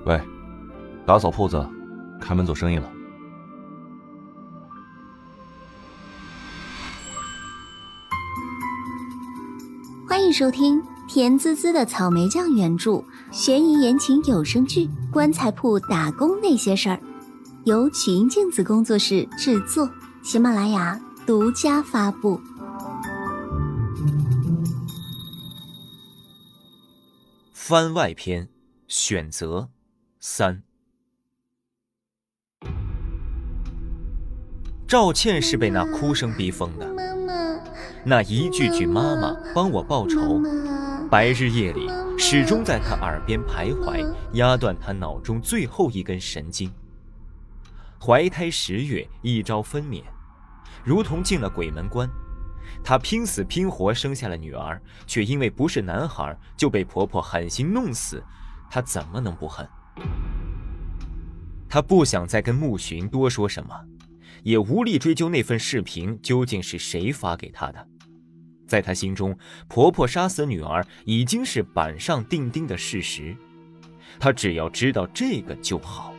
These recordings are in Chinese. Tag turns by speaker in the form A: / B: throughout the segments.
A: 喂，打扫铺子，开门做生意了。
B: 欢迎收听甜滋滋的草莓酱原著悬疑言情有声剧《棺材铺打工那些事儿》，由曲音镜子工作室制作，喜马拉雅独家发布。
C: 番外篇选择3。赵倩是被那哭声逼疯的，
B: 妈妈，
C: 那一句句妈妈帮我报仇，白日夜里始终在她耳边徘徊，压断她脑中最后一根神经。怀胎10月，一朝分娩，如同进了鬼门关。她拼死拼活生下了女儿，却因为不是男孩就被婆婆狠心弄死，她怎么能不恨？她不想再跟穆寻多说什么，也无力追究那份视频究竟是谁发给她的。在她心中，婆婆杀死女儿已经是板上钉钉的事实，她只要知道这个就好。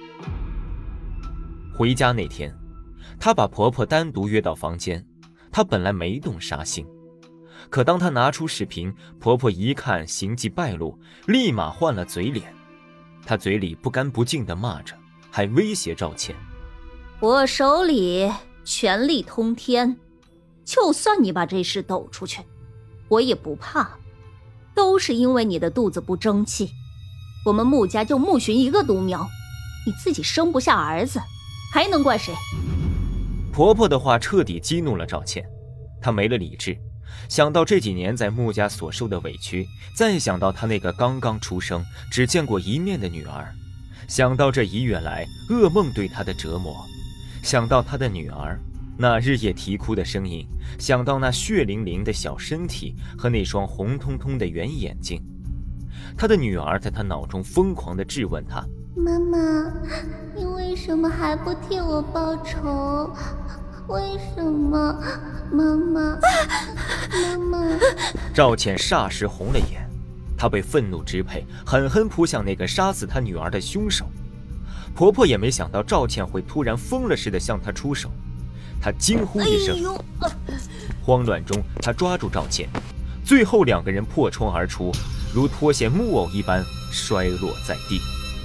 C: 回家那天，她把婆婆单独约到房间。她本来没动杀心，可当她拿出视频，婆婆一看行迹败露，立马换了嘴脸。她嘴里不干不净地骂着，还威胁赵倩：
D: 我手里权力通天，就算你把这事抖出去，我也不怕，都是因为你的肚子不争气。我们穆家就穆寻一个独苗，你自己生不下儿子，还能怪谁？
C: 婆婆的话彻底激怒了赵倩，她没了理智，想到这几年在穆家所受的委屈，再想到她那个刚刚出生只见过一面的女儿，想到这1月来噩梦对她的折磨，想到她的女儿那日夜啼哭的声音，想到那血淋淋的小身体和那双红彤彤的圆眼睛，她的女儿在她脑中疯狂地质问她：
B: 妈妈，你为什么还不替我报仇？为什么？妈妈，妈妈。
C: 赵倩霎时红了眼，她被愤怒支配，狠狠扑向那个杀死她女儿的凶手。婆婆也没想到赵倩会突然疯了似的向她出手，她惊呼一声，慌乱中她抓住赵倩，最后2个人破窗而出，如脱线木偶一般摔落在地。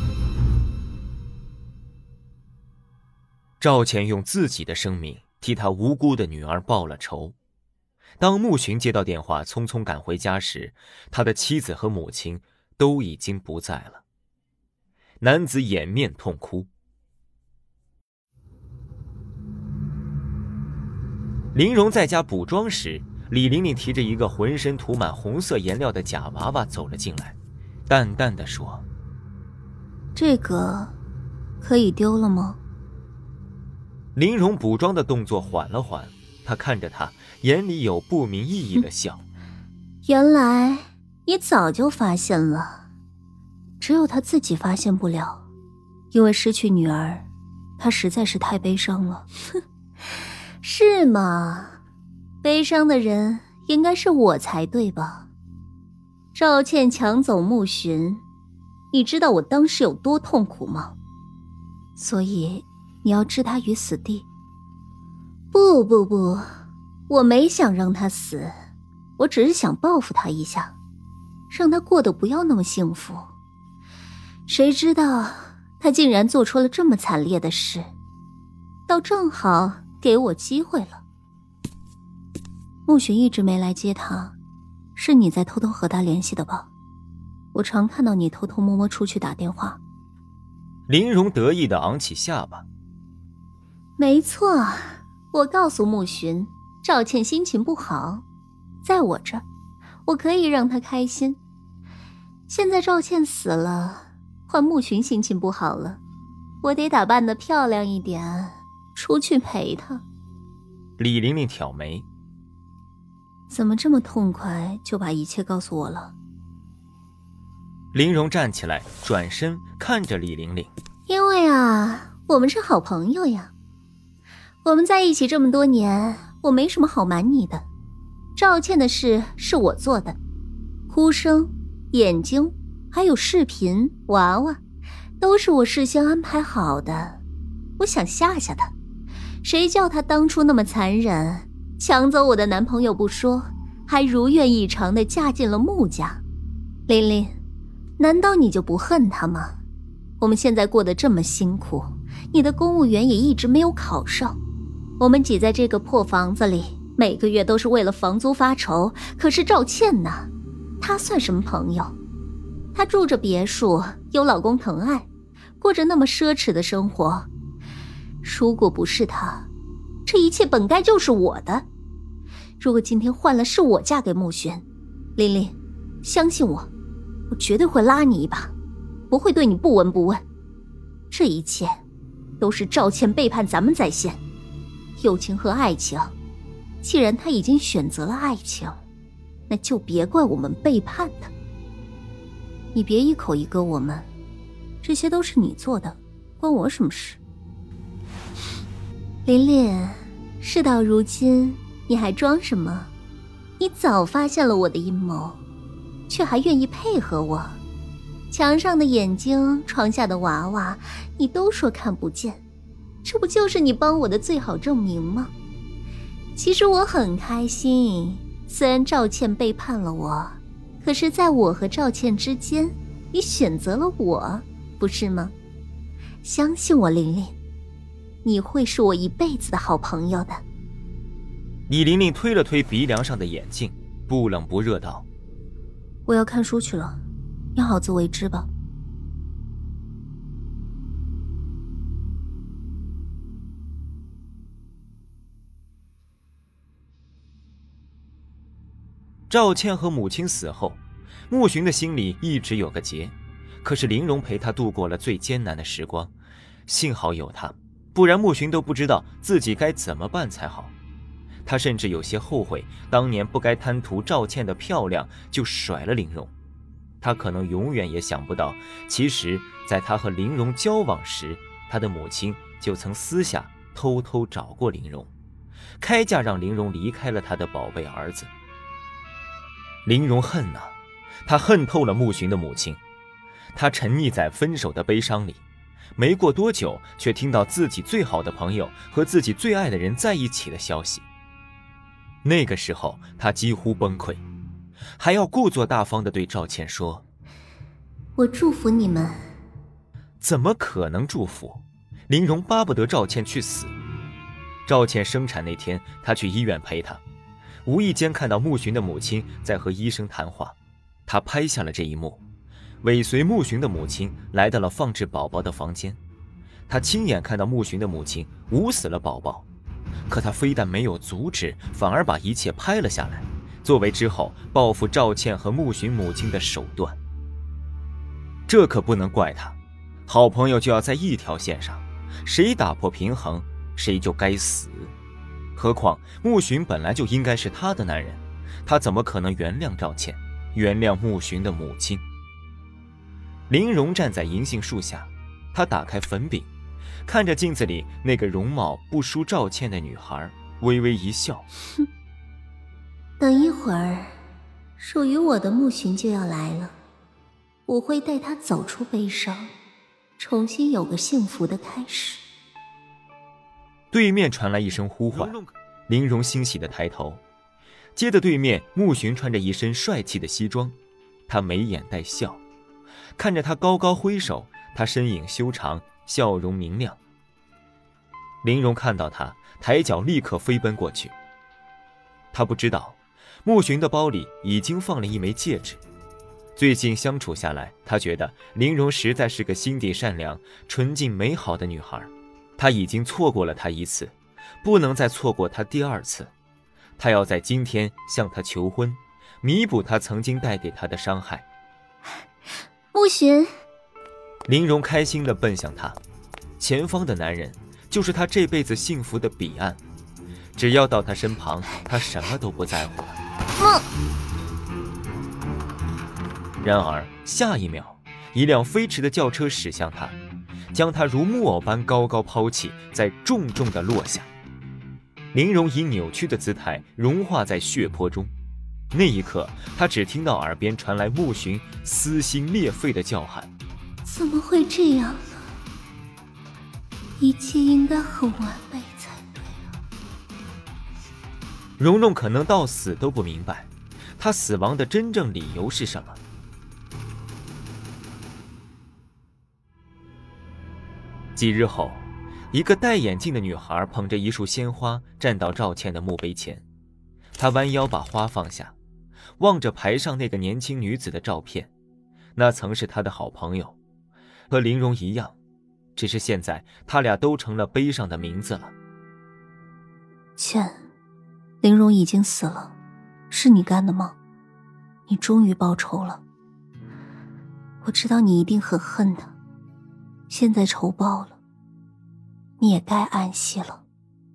C: 赵倩用自己的生命替她无辜的女儿报了仇。当穆寻接到电话匆匆赶回家时，他的妻子和母亲都已经不在了。男子掩面痛哭。林荣在家补妆时，李玲玲提着一个浑身涂满红色颜料的假娃娃走了进来，淡淡地说：
B: 这个可以丢了吗？
C: 林荣补妆的动作缓了缓，他看着他，眼里有不明意义的笑。
B: 原来你早就发现了，只有他自己发现不了，因为失去女儿，他实在是太悲伤了。是吗？悲伤的人应该是我才对吧？赵倩抢走穆寻，你知道我当时有多痛苦吗？所以你要置他于死地。不，我没想让他死，我只是想报复他一下，让他过得不要那么幸福。谁知道他竟然做出了这么惨烈的事，倒正好给我机会了。穆寻一直没来接他，是你在偷偷和他联系的吧？我常看到你偷偷摸摸出去打电话。
C: 林荣得意地昂起下巴。
B: 没错，我告诉穆寻，赵倩心情不好，在我这儿，我可以让她开心。现在赵倩死了，换穆寻心情不好了，我得打扮得漂亮一点，出去陪她。
C: 李玲玲挑眉：
B: 怎么这么痛快就把一切告诉我了？
C: 林荣站起来，转身看着李玲玲：
B: 因为啊，我们是好朋友呀。我们在一起这么多年，我没什么好瞒你的。赵倩的事是我做的，哭声、眼睛还有视频、娃娃， 都是我事先安排好的，我想吓吓他。谁叫他当初那么残忍，抢走我的男朋友不说，还如愿以偿地嫁进了穆家。琳琳，难道你就不恨他吗？我们现在过得这么辛苦，你的公务员也一直没有考上，我们挤在这个破房子里，每个月都是为了房租发愁。可是赵倩呢？她算什么朋友？她住着别墅，有老公疼爱，过着那么奢侈的生活。如果不是她，这一切本该就是我的。如果今天换了是我嫁给穆寻，琳琳，相信我，我绝对会拉你一把，不会对你不闻不问。这一切都是赵倩背叛咱们在先。友情和爱情，既然他已经选择了爱情，那就别怪我们背叛他。你别一口一个我们，这些都是你做的，关我什么事？琳琳，事到如今你还装什么？你早发现了我的阴谋，却还愿意配合我。墙上的眼睛，床下的娃娃，你都说看不见，这不就是你帮我的最好证明吗？其实我很开心，虽然赵倩背叛了我，可是在我和赵倩之间，你选择了我，不是吗？相信我，琳琳，你会是我一辈子的好朋友的。
C: 李玲玲推了推鼻梁上的眼镜，不冷不热道：
B: 我要看书去了，你好自为之吧。
C: 赵倩和母亲死后，穆寻的心里一直有个结，可是玲珑陪他度过了最艰难的时光，幸好有他，不然穆寻都不知道自己该怎么办才好。他甚至有些后悔当年不该贪图赵倩的漂亮就甩了玲珑。他可能永远也想不到，其实在他和玲珑交往时，他的母亲就曾私下偷偷找过玲珑，开价让玲珑离开了他的宝贝儿子。玲珑恨啊，她恨透了穆寻的母亲。她沉溺在分手的悲伤里，没过多久却听到自己最好的朋友和自己最爱的人在一起的消息。那个时候她几乎崩溃，还要故作大方地对赵倩说：
B: 我祝福你们。
C: 怎么可能祝福？玲珑巴不得赵倩去死。赵倩生产那天，她去医院陪她，无意间看到穆寻的母亲在和医生谈话，他拍下了这一幕，尾随穆寻的母亲来到了放置宝宝的房间。他亲眼看到穆寻的母亲捂死了宝宝，可他非但没有阻止，反而把一切拍了下来，作为之后报复赵倩和穆寻母亲的手段。这可不能怪他，好朋友就要在一条线上，谁打破平衡，谁就该死。何况穆寻本来就应该是他的男人，他怎么可能原谅赵倩，原谅穆寻的母亲？玲珑站在银杏树下，她打开粉饼，看着镜子里那个容貌不输赵倩的女孩，微微一笑。
B: 等一会儿，属于我的穆寻就要来了，我会带他走出悲伤，重新有个幸福的开始。
C: 对面传来一声呼唤，玲珑欣喜地抬头，接着对面穆寻穿着一身帅气的西装，他眉眼带笑，看着他高高挥手，他身影修长，笑容明亮。玲珑看到他，抬脚立刻飞奔过去。他不知道穆寻的包里已经放了一枚戒指。最近相处下来，他觉得玲珑实在是个心地善良、纯净美好的女孩。他已经错过了她一次，不能再错过她第二次。他要在今天向她求婚，弥补她曾经带给他的伤害。
B: 穆寻，
C: 玲珑开心地奔向他，前方的男人就是她这辈子幸福的彼岸。只要到他身旁，她什么都不在乎了。然而下一秒，一辆飞驰的轿车驶向他，将他如木偶般高高抛弃，再重重地落下。玲珑以扭曲的姿态融化在血泊中。那一刻，他只听到耳边传来穆寻撕心裂肺的叫喊：
B: 怎么会这样呢？一切应该很完美才对啊。
C: 蓉蓉可能到死都不明白，她死亡的真正理由是什么。几日后，一个戴眼镜的女孩捧着一束鲜花站到赵倩的墓碑前，她弯腰把花放下，望着牌上那个年轻女子的照片，那曾是她的好朋友，和玲珑一样，只是现在他俩都成了碑上的名字了。
B: 倩，玲珑已经死了，是你干的吗？你终于报仇了。我知道你一定很恨他，现在仇报了，你也该安息了。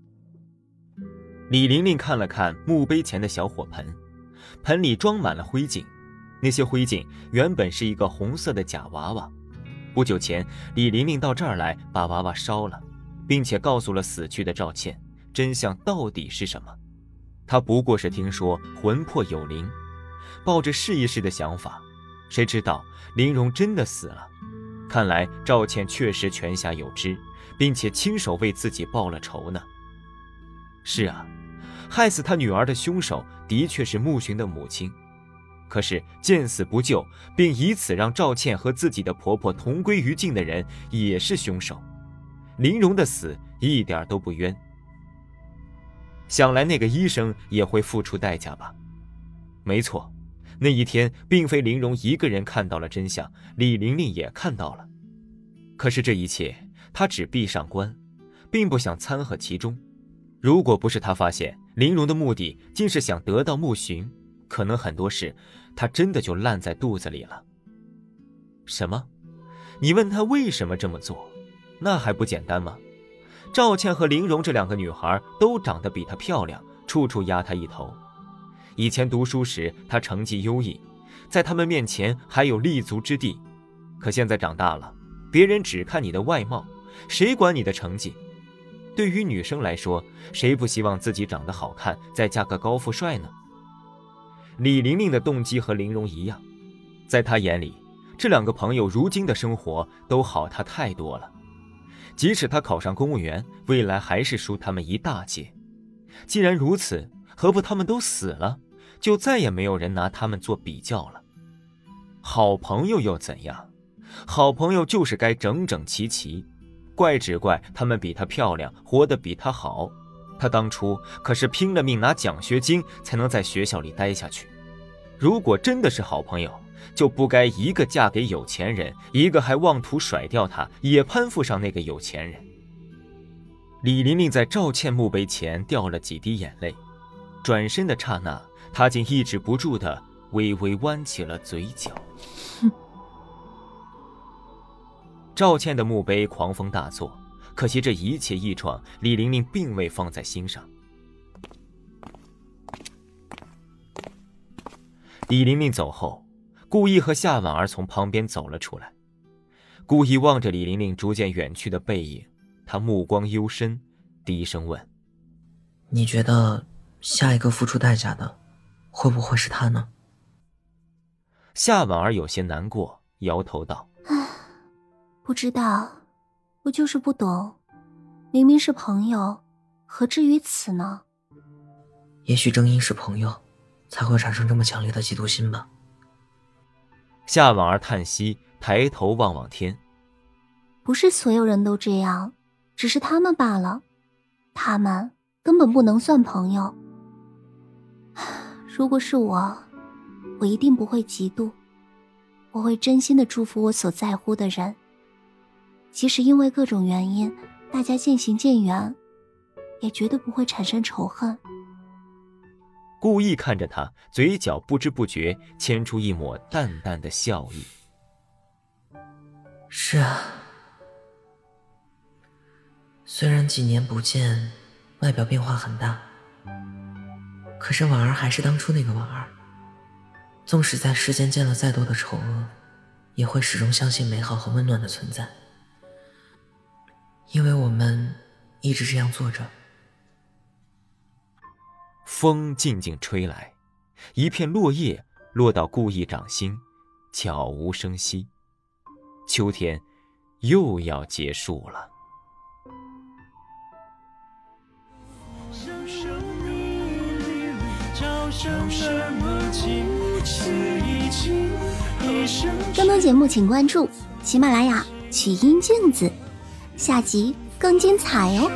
C: 李玲玲看了看墓碑前的小火盆，盆里装满了灰烬，那些灰烬原本是一个红色的假娃娃。不久前，李玲玲到这儿来把娃娃烧了，并且告诉了死去的赵倩，真相到底是什么。她不过是听说魂魄有灵，抱着试一试的想法，谁知道玲珑真的死了。看来赵倩确实泉下有知，并且亲手为自己报了仇呢。是啊，害死他女儿的凶手的确是穆寻的母亲，可是见死不救，并以此让赵倩和自己的婆婆同归于尽的人也是凶手。玲珑的死一点都不冤，想来那个医生也会付出代价吧。没错，那一天并非玲珑一个人看到了真相，李玲玲也看到了。可是这一切她只闭上关，并不想掺和其中。如果不是她发现玲珑的目的竟是想得到穆寻，可能很多事她真的就烂在肚子里了。什么？你问她为什么这么做，那还不简单吗？赵倩和玲珑这两个女孩都长得比她漂亮，处处压她一头。以前读书时她成绩优异，在他们面前还有立足之地，可现在长大了，别人只看你的外貌，谁管你的成绩？对于女生来说，谁不希望自己长得好看，再嫁个高富帅呢？李玲玲的动机和玲珑一样，在她眼里，这两个朋友如今的生活都好她太多了。即使她考上公务员，未来还是输他们一大截。既然如此，何不他们都死了，就再也没有人拿他们做比较了。好朋友又怎样？好朋友就是该整整齐齐，怪只怪他们比她漂亮，活得比她好。她当初可是拼了命拿奖学金才能在学校里待下去。如果真的是好朋友，就不该一个嫁给有钱人，一个还妄图甩掉她，也攀附上那个有钱人。李玲玲在赵倩墓碑前掉了几滴眼泪，转身的刹那，她竟抑制不住地微微弯起了嘴角。赵倩的墓碑狂风大作，可惜这一切异状，李玲玲并未放在心上。李玲玲走后，顾意和夏婉儿从旁边走了出来。顾意望着李玲玲逐渐远去的背影，他目光幽深，低声问：
E: 你觉得下一个付出代价的会不会是他呢？
C: 夏婉儿有些难过，摇头道：
B: 不知道，我就是不懂，明明是朋友，何至于此呢？
E: 也许正因是朋友，才会产生这么强烈的嫉妒心吧。
C: 夏婉儿叹息，抬头望望天。
B: 不是所有人都这样，只是他们罢了，他们根本不能算朋友。如果是我一定不会嫉妒，我会真心的祝福我所在乎的人，即使因为各种原因大家渐行渐远，也绝对不会产生仇恨。
C: 故意看着他，嘴角不知不觉牵出一抹淡淡的笑意。
E: 是啊，虽然几年不见，外表变化很大，可是婉儿还是当初那个婉儿，纵使在世间见了再多的丑恶，也会始终相信美好和温暖的存在，因为我们一直这样做着。
C: 风静静吹来，一片落叶落到顾意掌心，悄无声息。 秋天又要结束了。
B: 更多节目请关注喜马拉雅曲音镜子，下集更精彩哦。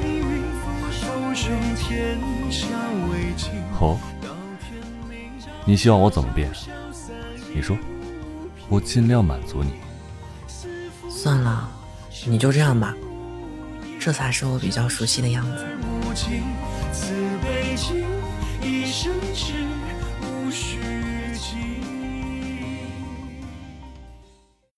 A: 哦，你希望我怎么变？你说，我尽量满足你。
E: 算了，你就这样吧，这才是我比较熟悉的样子。
F: 一生只无虚际。